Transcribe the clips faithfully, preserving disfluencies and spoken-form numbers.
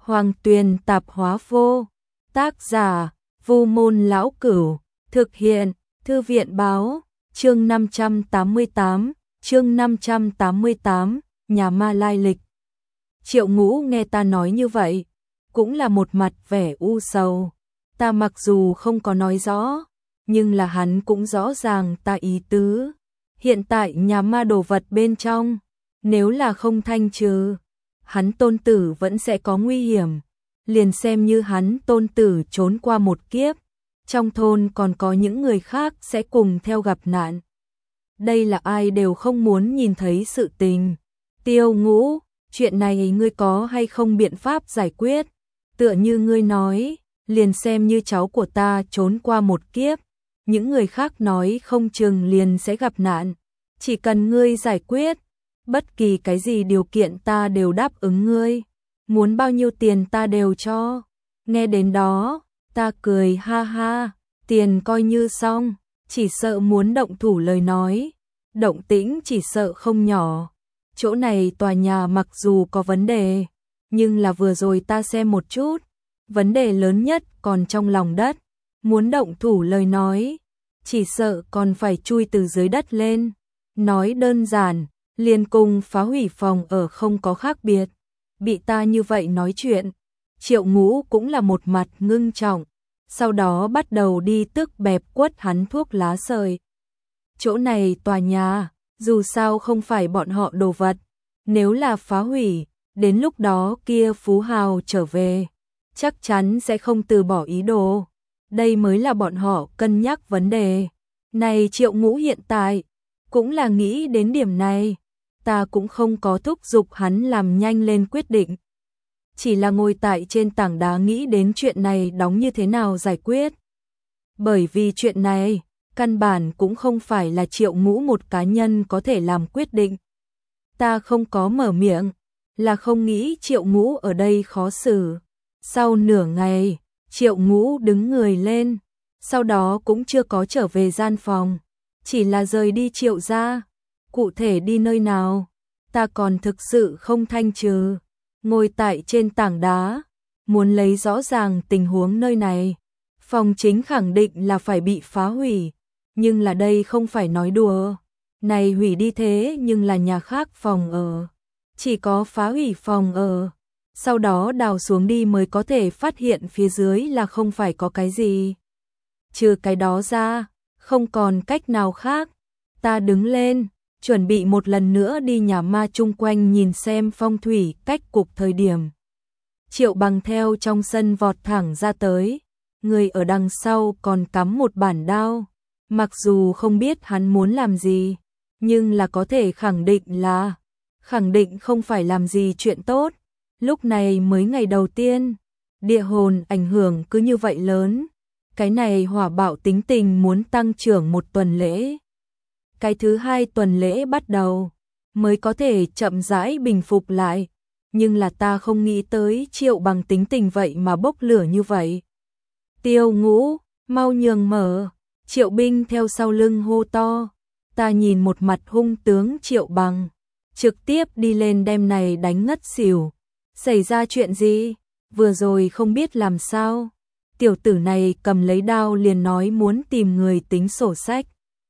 Hoàng Tuyền Tạp Hóa Vô. Tác giả: Vu Môn Lão Cửu. Thực hiện: Thư viện Báo. Chương năm trăm tám mươi tám. Chương năm trăm tám mươi tám. Nhà ma lai lịch. Triệu Ngũ nghe ta nói như vậy, cũng là một mặt vẻ u sầu. Ta mặc dù không có nói rõ, nhưng là hắn cũng rõ ràng ta ý tứ. Hiện tại nhà ma đồ vật bên trong, nếu là không thanh trừ, hắn tôn tử vẫn sẽ có nguy hiểm. Liền xem như hắn tôn tử trốn qua một kiếp, trong thôn còn có những người khác sẽ cùng theo gặp nạn. Đây là ai đều không muốn nhìn thấy sự tình. Tiêu Ngũ, chuyện này ngươi có hay không biện pháp giải quyết? Tựa như ngươi nói, liền xem như cháu của ta trốn qua một kiếp, những người khác nói không chừng liền sẽ gặp nạn. Chỉ cần ngươi giải quyết, bất kỳ cái gì điều kiện ta đều đáp ứng ngươi, muốn bao nhiêu tiền ta đều cho. Nghe đến đó, ta cười ha ha, tiền coi như xong, chỉ sợ muốn động thủ lời nói, động tĩnh chỉ sợ không nhỏ. Chỗ này tòa nhà mặc dù có vấn đề, nhưng là vừa rồi ta xem một chút, vấn đề lớn nhất còn trong lòng đất, muốn động thủ lời nói, chỉ sợ còn phải chui từ dưới đất lên. Nói đơn giản, liền cùng phá hủy phòng ở không có khác biệt. Bị ta như vậy nói chuyện, Triệu Ngũ cũng là một mặt ngưng trọng, sau đó bắt đầu đi tức bẹp quất hắn thuốc lá sợi. Chỗ này tòa nhà, dù sao không phải bọn họ đồ vật, nếu là phá hủy, đến lúc đó kia phú hào trở về, chắc chắn sẽ không từ bỏ ý đồ. Đây mới là bọn họ cân nhắc vấn đề. Này Triệu Ngũ hiện tại cũng là nghĩ đến điểm này, ta cũng không có thúc giục hắn làm nhanh lên quyết định. Chỉ là ngồi tại trên tảng đá nghĩ đến chuyện này đóng như thế nào giải quyết. Bởi vì chuyện này, căn bản cũng không phải là Triệu Ngũ một cá nhân có thể làm quyết định. Ta không có mở miệng, là không nghĩ Triệu Ngũ ở đây khó xử. Sau nửa ngày, Triệu Ngũ đứng người lên, sau đó cũng chưa có trở về gian phòng, chỉ là rời đi Triệu gia. Cụ thể đi nơi nào, ta còn thực sự không thanh trừ. Ngồi tại trên tảng đá, muốn lấy rõ ràng tình huống nơi này. Phòng chính khẳng định là phải bị phá hủy, nhưng là đây không phải nói đùa. Này hủy đi thế nhưng là nhà khác phòng ở, chỉ có phá hủy phòng ở, sau đó đào xuống đi mới có thể phát hiện phía dưới là không phải có cái gì. Trừ cái đó ra, không còn cách nào khác. Ta đứng lên, chuẩn bị một lần nữa đi nhà ma chung quanh nhìn xem phong thủy cách cục thời điểm. Triệu Bằng theo trong sân vọt thẳng ra tới, người ở đằng sau còn cắm một bản đao. Mặc dù không biết hắn muốn làm gì, nhưng là có thể khẳng định là, khẳng định không phải làm gì chuyện tốt. Lúc này mới ngày đầu tiên, địa hồn ảnh hưởng cứ như vậy lớn. Cái này hỏa bạo tính tình muốn tăng trưởng một tuần lễ. Cái thứ hai tuần lễ bắt đầu, mới có thể chậm rãi bình phục lại. Nhưng là ta không nghĩ tới Triệu Bằng tính tình vậy mà bốc lửa như vậy. Tiêu Ngũ, mau nhường mở. Triệu Binh theo sau lưng hô to. Ta nhìn một mặt hung tướng Triệu Bằng, trực tiếp đi lên đem này đánh ngất xỉu. Xảy ra chuyện gì? Vừa rồi không biết làm sao. Tiểu tử này cầm lấy đao liền nói muốn tìm người tính sổ sách.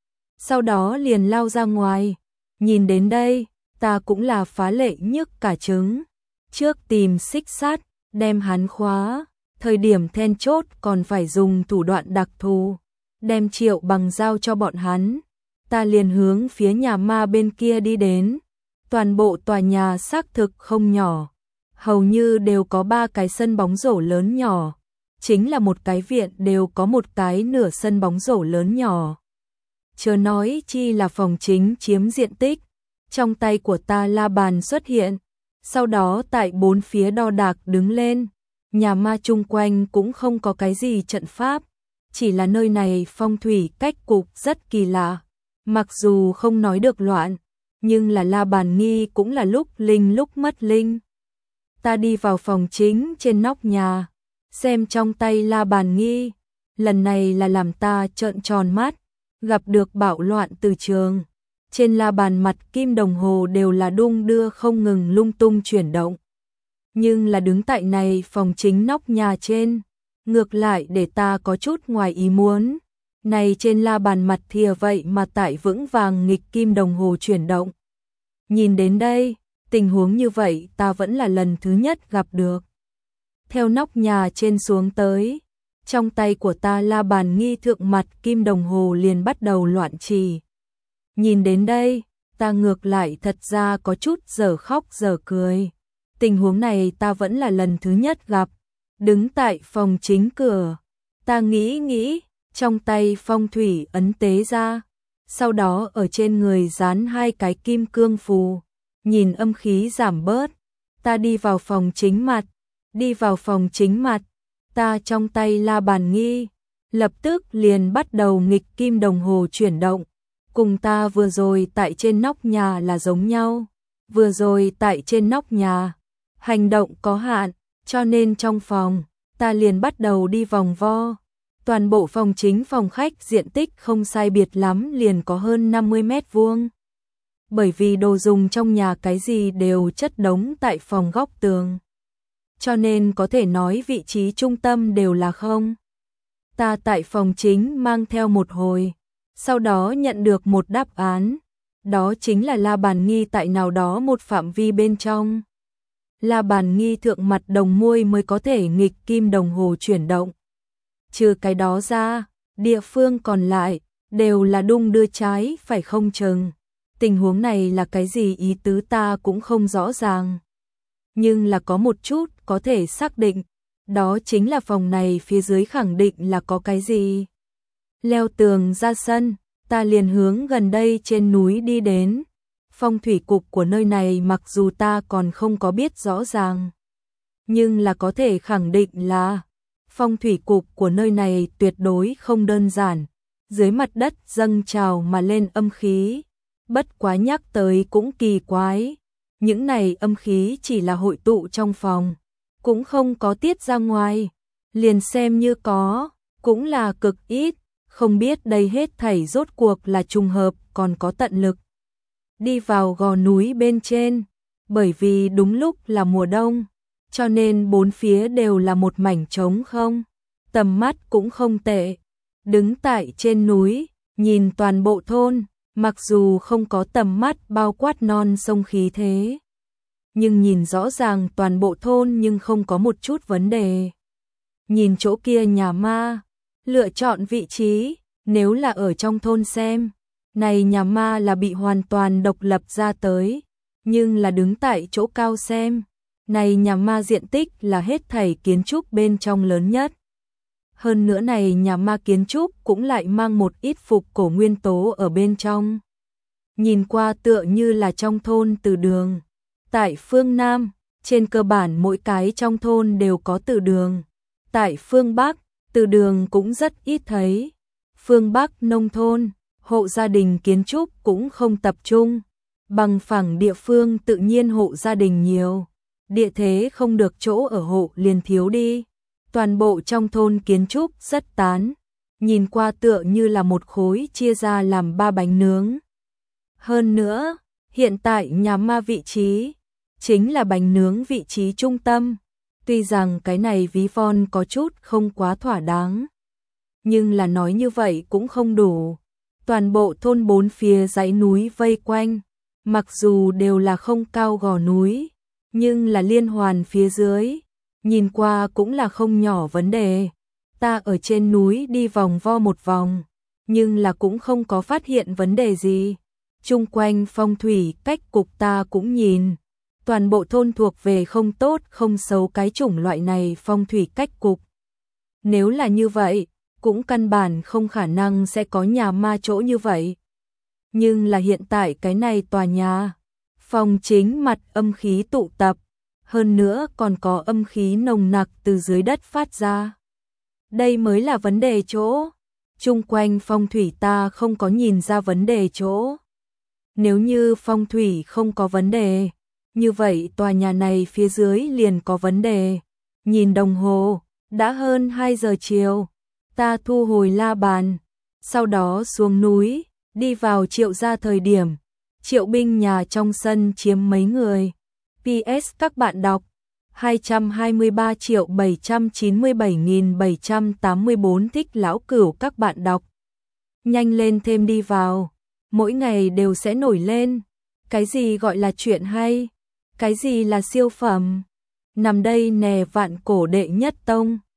Sau đó liền lao ra ngoài. Nhìn đến đây, ta cũng là phá lệ nhức cả trứng. Trước tìm xích sắt, đem hắn khóa. Thời điểm then chốt còn phải dùng thủ đoạn đặc thù, đem Triệu Bằng giao cho bọn hắn. Ta liền hướng phía nhà ma bên kia đi đến. Toàn bộ tòa nhà xác thực không nhỏ, hầu như đều có ba cái sân bóng rổ lớn nhỏ. Chính là một cái viện đều có một cái nửa sân bóng rổ lớn nhỏ. Chớ nói chi là phòng chính chiếm diện tích. Trong tay của ta la bàn xuất hiện, sau đó tại bốn phía đo đạc đứng lên. Nhà ma chung quanh cũng không có cái gì trận pháp, chỉ là nơi này phong thủy cách cục rất kỳ lạ. Mặc dù không nói được loạn, nhưng là la bàn nghi cũng là lúc linh lúc mất linh. Ta đi vào phòng chính trên nóc nhà, xem trong tay la bàn nghi, lần này là làm ta trợn tròn mắt, gặp được bạo loạn từ trường. Trên la bàn mặt kim đồng hồ đều là đung đưa không ngừng lung tung chuyển động. Nhưng là đứng tại này phòng chính nóc nhà trên, ngược lại để ta có chút ngoài ý muốn. Này trên la bàn mặt thìa vậy mà tại vững vàng nghịch kim đồng hồ chuyển động. Nhìn đến đây, tình huống như vậy ta vẫn là lần thứ nhất gặp được. Theo nóc nhà trên xuống tới, trong tay của ta la bàn nghi thượng mặt kim đồng hồ liền bắt đầu loạn trì. Nhìn đến đây, ta ngược lại thật ra có chút giờ khóc giờ cười. Tình huống này ta vẫn là lần thứ nhất gặp. Đứng tại phòng chính cửa, ta nghĩ nghĩ, trong tay phong thủy ấn tế ra, sau đó ở trên người dán hai cái kim cương phù, nhìn âm khí giảm bớt. Ta đi vào phòng chính mặt, đi vào phòng chính mặt, ta trong tay la bàn nghi, lập tức liền bắt đầu nghịch kim đồng hồ chuyển động, cùng ta vừa rồi tại trên nóc nhà là giống nhau. Vừa rồi tại trên nóc nhà, hành động có hạn, cho nên trong phòng, ta liền bắt đầu đi vòng vo. Toàn bộ phòng chính phòng khách diện tích không sai biệt lắm liền có hơn năm mươi mét vuông. Bởi vì đồ dùng trong nhà cái gì đều chất đống tại phòng góc tường, cho nên có thể nói vị trí trung tâm đều là không. Ta tại phòng chính mang theo một hồi, sau đó nhận được một đáp án, đó chính là la bàn nghi tại nào đó một phạm vi bên trong. La bàn nghi thượng mặt đồng môi mới có thể nghịch kim đồng hồ chuyển động. Trừ cái đó ra, địa phương còn lại đều là đung đưa trái phải không chừng. Tình huống này là cái gì ý tứ ta cũng không rõ ràng. Nhưng là có một chút có thể xác định, đó chính là phòng này phía dưới khẳng định là có cái gì. Leo tường ra sân, ta liền hướng gần đây trên núi đi đến. Phong thủy cục của nơi này mặc dù ta còn không có biết rõ ràng, nhưng là có thể khẳng định là phong thủy cục của nơi này tuyệt đối không đơn giản. Dưới mặt đất dâng trào mà lên âm khí, bất quá nhắc tới cũng kỳ quái. Những này âm khí chỉ là hội tụ trong phòng, cũng không có tiết ra ngoài. Liền xem như có, cũng là cực ít. Không biết đây hết thảy rốt cuộc là trùng hợp còn có tận lực đi vào gò núi bên trên. Bởi vì đúng lúc là mùa đông, cho nên bốn phía đều là một mảnh trống không. Tầm mắt cũng không tệ. Đứng tại trên núi, nhìn toàn bộ thôn, mặc dù không có tầm mắt bao quát non sông khí thế, nhưng nhìn rõ ràng toàn bộ thôn nhưng không có một chút vấn đề. Nhìn chỗ kia nhà ma, lựa chọn vị trí, nếu là ở trong thôn xem, này nhà ma là bị hoàn toàn độc lập ra tới, nhưng là đứng tại chỗ cao xem, này nhà ma diện tích là hết thảy kiến trúc bên trong lớn nhất. Hơn nữa này nhà ma kiến trúc cũng lại mang một ít phục cổ nguyên tố ở bên trong. Nhìn qua tựa như là trong thôn từ đường. Tại phương Nam, trên cơ bản mỗi cái trong thôn đều có từ đường. Tại phương Bắc, từ đường cũng rất ít thấy. Phương Bắc nông thôn, hộ gia đình kiến trúc cũng không tập trung. Bằng phẳng địa phương tự nhiên hộ gia đình nhiều. Địa thế không được chỗ ở hộ liền thiếu đi. Toàn bộ trong thôn kiến trúc rất tán, nhìn qua tựa như là một khối chia ra làm ba bánh nướng. Hơn nữa, hiện tại nhà ma vị trí chính là bánh nướng vị trí trung tâm. Tuy rằng cái này ví von có chút không quá thỏa đáng, nhưng là nói như vậy cũng không đủ. Toàn bộ thôn bốn phía dãy núi vây quanh, mặc dù đều là không cao gò núi, nhưng là liên hoàn phía dưới, nhìn qua cũng là không nhỏ vấn đề. Ta ở trên núi đi vòng vo một vòng, nhưng là cũng không có phát hiện vấn đề gì. Chung quanh phong thủy cách cục ta cũng nhìn, toàn bộ thôn thuộc về không tốt không xấu cái chủng loại này phong thủy cách cục. Nếu là như vậy, cũng căn bản không khả năng sẽ có nhà ma chỗ như vậy. Nhưng là hiện tại cái này tòa nhà, phòng chính mặt âm khí tụ tập, hơn nữa còn có âm khí nồng nặc từ dưới đất phát ra. Đây mới là vấn đề chỗ. Chung quanh phong thủy ta không có nhìn ra vấn đề chỗ. Nếu như phong thủy không có vấn đề, như vậy tòa nhà này phía dưới liền có vấn đề. Nhìn đồng hồ, đã hơn hai giờ chiều. Ta thu hồi la bàn, sau đó xuống núi, đi vào Triệu gia thời điểm. Triệu binh nhà trong sân chiếm mấy người. pê ét các bạn đọc. hai trăm hai mươi ba triệu bảy trăm chín mươi bảy nghìn bảy trăm tám mươi bốn thích lão cửu các bạn đọc. Nhanh lên thêm đi vào, mỗi ngày đều sẽ nổi lên. Cái gì gọi là chuyện hay? Cái gì là siêu phẩm? Nằm đây nè vạn cổ đệ nhất tông.